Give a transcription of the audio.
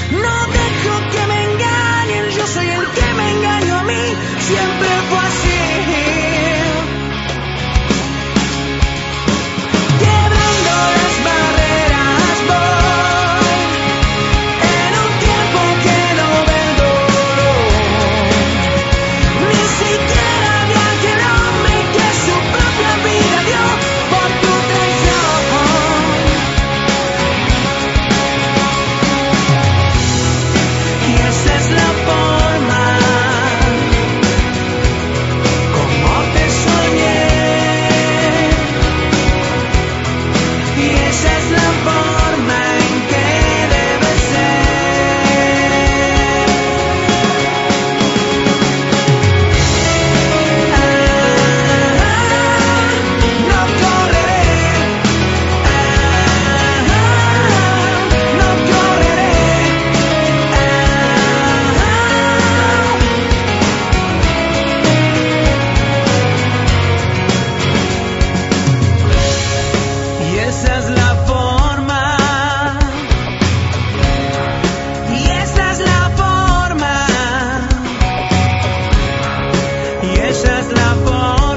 No dejo que me engañen, yo soy el que me engaño a mí, siempre fue así. Quebrando las barreras voy, en un tiempo que no ve el dolor. Ni siquiera vi a aquel hombre que su propia vida dio por tu traición. Y esa es la forma como te soñé. Y esa es la forma en que debe ser. No correré, no correré. Y esa es la forma. Y esa es la forma. Y esa es la forma.